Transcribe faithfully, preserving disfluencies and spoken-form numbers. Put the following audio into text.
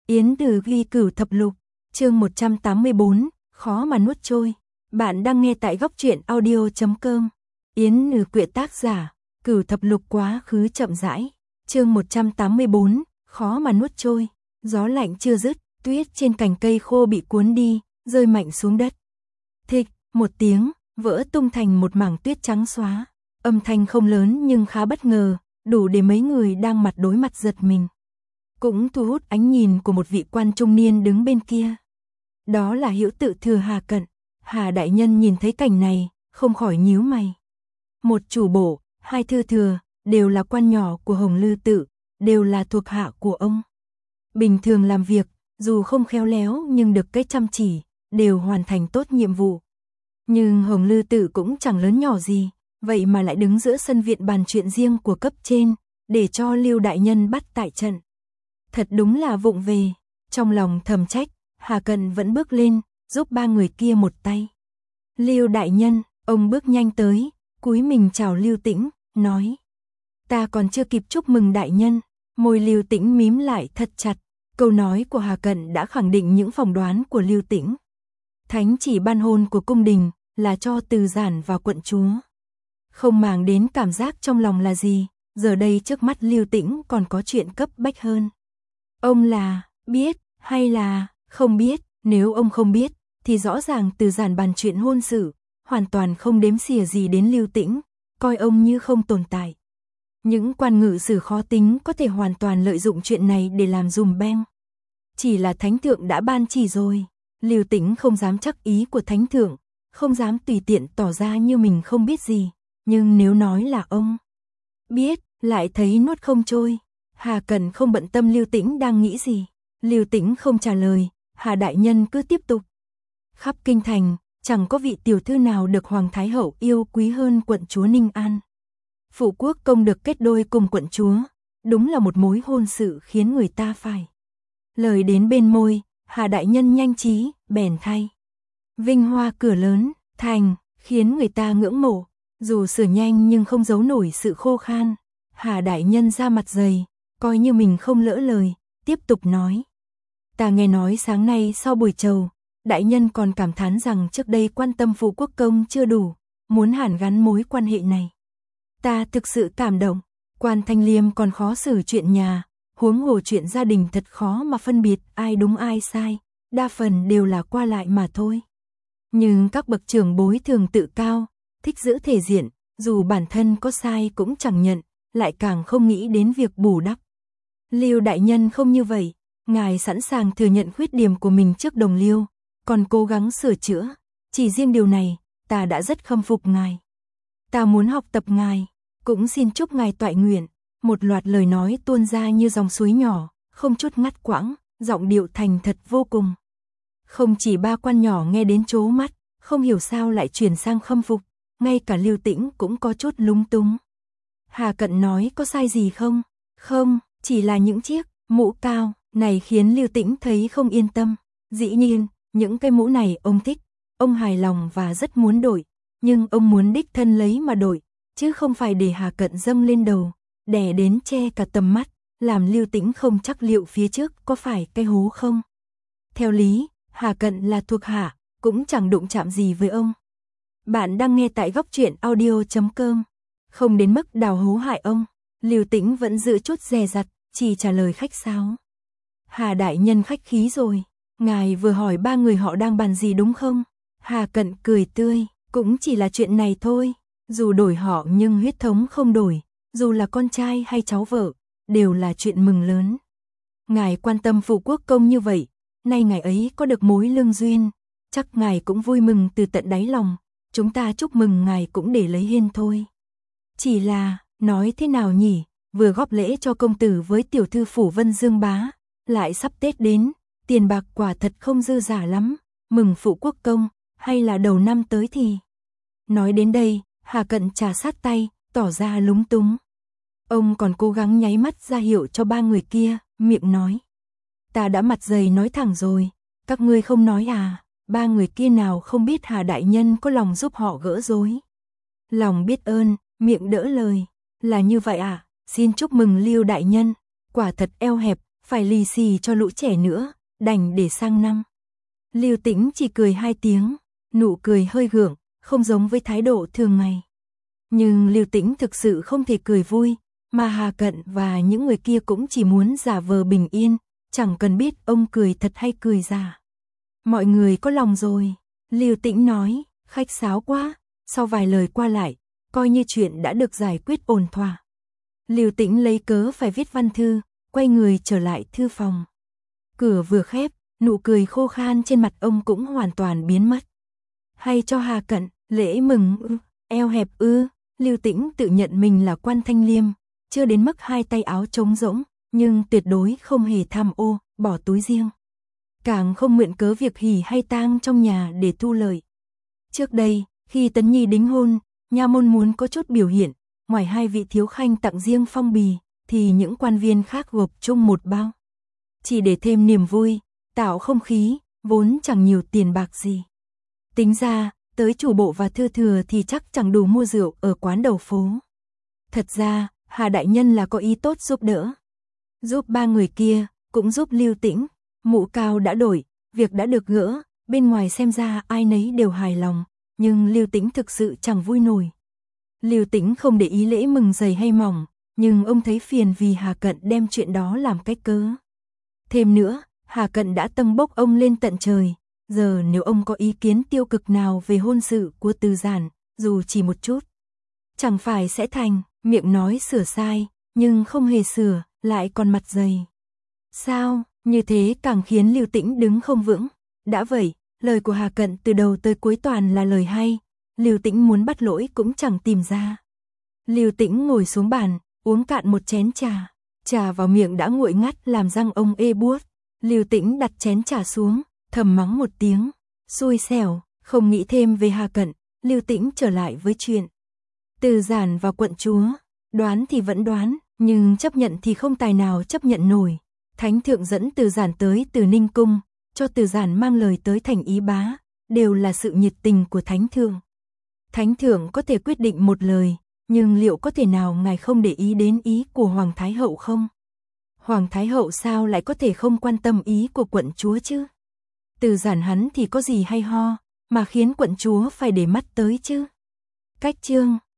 Yến Từ ghi Cửu Thập Lục, chương một trăm tám mươi bốn, khó mà nuốt trôi. Bạn đang nghe tại góc truyện audio chấm com. Yến Từ quyện tác giả, Cửu Thập Lục quá khứ chậm rãi. Chương một trăm tám mươi bốn, khó mà nuốt trôi. Gió lạnh chưa dứt, tuyết trên cành cây khô bị cuốn đi, rơi mạnh xuống đất. Thịch, một tiếng, vỡ tung thành một mảng tuyết trắng xóa. Âm thanh không lớn nhưng khá bất ngờ, đủ để mấy người đang mặt đối mặt giật mình. Cũng thu hút ánh nhìn của một vị quan trung niên đứng bên kia. Đó là Hữu Tự Thừa Hà Cận. Hà đại nhân nhìn thấy cảnh này, không khỏi nhíu mày. Một chủ bổ, hai thư thừa, đều là quan nhỏ của Hồng Lư Tự, đều là thuộc hạ của ông. Bình thường làm việc, dù không khéo léo nhưng được cái chăm chỉ, đều hoàn thành tốt nhiệm vụ. Nhưng Hồng Lư Tự cũng chẳng lớn nhỏ gì, vậy mà lại đứng giữa sân viện bàn chuyện riêng của cấp trên, để cho Lưu đại nhân bắt tại trận. Thật đúng là vụng về, trong lòng thầm trách, Hà Cận vẫn bước lên, giúp ba người kia một tay. Lưu đại nhân, ông bước nhanh tới, cúi mình chào Lưu Tĩnh, nói. Ta còn chưa kịp chúc mừng đại nhân, môi Lưu Tĩnh mím lại thật chặt, câu nói của Hà Cận đã khẳng định những phỏng đoán của Lưu Tĩnh. Thánh chỉ ban hôn của cung đình, là cho Từ Giản và quận chúa. Không màng đến cảm giác trong lòng là gì, giờ đây trước mắt Lưu Tĩnh còn có chuyện cấp bách hơn. Ông là, biết, hay là, không biết, nếu ông không biết, thì rõ ràng Từ Giản bàn chuyện hôn sự, hoàn toàn không đếm xỉa gì đến Lưu Tĩnh, coi ông như không tồn tại. Những quan ngự sử khó tính có thể hoàn toàn lợi dụng chuyện này để làm dùm beng. Chỉ là thánh thượng đã ban chỉ rồi, Lưu Tĩnh không dám chắc ý của thánh thượng, không dám tùy tiện tỏ ra như mình không biết gì, nhưng nếu nói là ông biết, lại thấy nuốt không trôi. Hà Cận không bận tâm Lưu Tĩnh đang nghĩ gì. Lưu Tĩnh không trả lời, Hà đại nhân cứ tiếp tục. Khắp kinh thành, chẳng có vị tiểu thư nào được Hoàng Thái Hậu yêu quý hơn quận chúa Ninh An. Phụ quốc công được kết đôi cùng quận chúa, đúng là một mối hôn sự khiến người ta phải. Lời đến bên môi, Hà đại nhân nhanh trí, bèn thay. Vinh hoa cửa lớn, thành, khiến người ta ngưỡng mộ, dù sửa nhanh nhưng không giấu nổi sự khô khan. Hà đại nhân ra mặt dày, coi như mình không lỡ lời, tiếp tục nói. Ta nghe nói sáng nay sau buổi chầu, đại nhân còn cảm thán rằng trước đây quan tâm phụ quốc công chưa đủ, muốn hàn gắn mối quan hệ này. Ta thực sự cảm động, quan Thanh Liêm còn khó xử chuyện nhà, huống hồ chuyện gia đình thật khó mà phân biệt ai đúng ai sai, đa phần đều là qua lại mà thôi. Nhưng các bậc trưởng bối thường tự cao, thích giữ thể diện, dù bản thân có sai cũng chẳng nhận, lại càng không nghĩ đến việc bù đắp. Lưu đại nhân không như vậy, ngài sẵn sàng thừa nhận khuyết điểm của mình trước đồng liêu, còn cố gắng sửa chữa, chỉ riêng điều này, ta đã rất khâm phục ngài. Ta muốn học tập ngài, cũng xin chúc ngài toại nguyện. Một loạt lời nói tuôn ra như dòng suối nhỏ, không chút ngắt quãng, giọng điệu thành thật vô cùng. Không chỉ ba quan nhỏ nghe đến chố mắt, không hiểu sao lại chuyển sang khâm phục, ngay cả Lưu Tĩnh cũng có chút lúng túng. Hà Cận nói có sai gì không? Không, chỉ là những chiếc mũ cao này khiến Lưu Tĩnh thấy không yên tâm. Dĩ nhiên, những cái mũ này ông thích, ông hài lòng và rất muốn đổi, nhưng ông muốn đích thân lấy mà đổi, chứ không phải để Hà Cận dâng lên đầu, đè đến che cả tầm mắt, làm Lưu Tĩnh không chắc liệu phía trước có phải cái hố không. Theo lý, Hà Cận là thuộc hạ, cũng chẳng đụng chạm gì với ông. Bạn đang nghe tại góc truyện audio chấm com. Không đến mức đào hố hại ông, Lưu Tĩnh vẫn giữ chút dè dặt, chỉ trả lời khách sáo. Hà đại nhân khách khí rồi, ngài vừa hỏi ba người họ đang bàn gì đúng không? Hà Cận cười tươi, cũng chỉ là chuyện này thôi, dù đổi họ nhưng huyết thống không đổi, dù là con trai hay cháu vợ, đều là chuyện mừng lớn. Ngài quan tâm phụ quốc công như vậy, nay ngài ấy có được mối lương duyên, chắc ngài cũng vui mừng từ tận đáy lòng, chúng ta chúc mừng ngài cũng để lấy hiên thôi. Chỉ là, nói thế nào nhỉ, vừa góp lễ cho công tử với tiểu thư phủ Vân Dương bá, lại sắp Tết đến, tiền bạc quả thật không dư giả lắm, mừng phụ quốc công, hay là đầu năm tới thì. Nói đến đây, Hà Cận trà sát tay, tỏ ra lúng túng. Ông còn cố gắng nháy mắt ra hiệu cho ba người kia, miệng nói. Ta đã mặt dày nói thẳng rồi, các ngươi không nói à, ba người kia nào không biết Hà đại nhân có lòng giúp họ gỡ rối. Lòng biết ơn, miệng đỡ lời, là như vậy à, xin chúc mừng Lưu đại nhân, quả thật eo hẹp, phải lì xì cho lũ trẻ nữa, đành để sang năm. Lưu Tĩnh chỉ cười hai tiếng, nụ cười hơi gượng, không giống với thái độ thường ngày. Nhưng Lưu Tĩnh thực sự không thể cười vui, mà Hà Cận và những người kia cũng chỉ muốn giả vờ bình yên, chẳng cần biết ông cười thật hay cười giả. Mọi người có lòng rồi, Lưu Tĩnh nói, khách sáo quá, sau vài lời qua lại, coi như chuyện đã được giải quyết ổn thỏa. Lưu Tĩnh lấy cớ phải viết văn thư, quay người trở lại thư phòng. Cửa vừa khép, nụ cười khô khan trên mặt ông cũng hoàn toàn biến mất. Hay cho Hà Cận, lễ mừng ư, eo hẹp ư, Lưu Tĩnh tự nhận mình là Quan Thanh Liêm, chưa đến mức hai tay áo trống rỗng, nhưng tuyệt đối không hề tham ô, bỏ túi riêng. Càng không mượn cớ việc hỉ hay tang trong nhà để thu lợi. Trước đây, khi Tấn Nhi đính hôn, nha môn muốn có chút biểu hiện, ngoài hai vị thiếu khanh tặng riêng phong bì, thì những quan viên khác gộp chung một bao. Chỉ để thêm niềm vui, tạo không khí, vốn chẳng nhiều tiền bạc gì. Tính ra, tới chủ bộ và thư thừa thì chắc chẳng đủ mua rượu ở quán đầu phố. Thật ra, Hà đại nhân là có ý tốt giúp đỡ. Giúp ba người kia, cũng giúp Lưu Tĩnh, mũ cao đã đổi, việc đã được gỡ, bên ngoài xem ra ai nấy đều hài lòng, nhưng Lưu Tĩnh thực sự chẳng vui nổi. Lưu Tĩnh không để ý lễ mừng dày hay mỏng, nhưng ông thấy phiền vì Hà Cận đem chuyện đó làm cách cớ. Thêm nữa, Hà Cận đã tâng bốc ông lên tận trời, giờ nếu ông có ý kiến tiêu cực nào về hôn sự của Từ Giản, dù chỉ một chút, chẳng phải sẽ thành, miệng nói sửa sai, nhưng không hề sửa, lại còn mặt dày. Sao, như thế càng khiến Lưu Tĩnh đứng không vững. Đã vậy, lời của Hà Cận từ đầu tới cuối toàn là lời hay, Lưu Tĩnh muốn bắt lỗi cũng chẳng tìm ra. Lưu Tĩnh ngồi xuống bàn, uống cạn một chén trà, trà vào miệng đã nguội ngắt làm răng ông ê buốt. Lưu Tĩnh đặt chén trà xuống, thầm mắng một tiếng, xui xẻo, không nghĩ thêm về Hà Cận, Lưu Tĩnh trở lại với chuyện Từ Giản và quận chúa, đoán thì vẫn đoán, nhưng chấp nhận thì không tài nào chấp nhận nổi. Thánh thượng dẫn Từ Giản tới Từ Ninh cung, cho Từ Giản mang lời tới thành Ý Bá, đều là sự nhiệt tình của Thánh thượng. Thánh thượng có thể quyết định một lời, nhưng liệu có thể nào ngài không để ý đến ý của Hoàng Thái hậu không? Hoàng Thái hậu sao lại có thể không quan tâm ý của quận chúa chứ? Từ Giản hắn thì có gì hay ho, mà khiến quận chúa phải để mắt tới chứ? Cách chương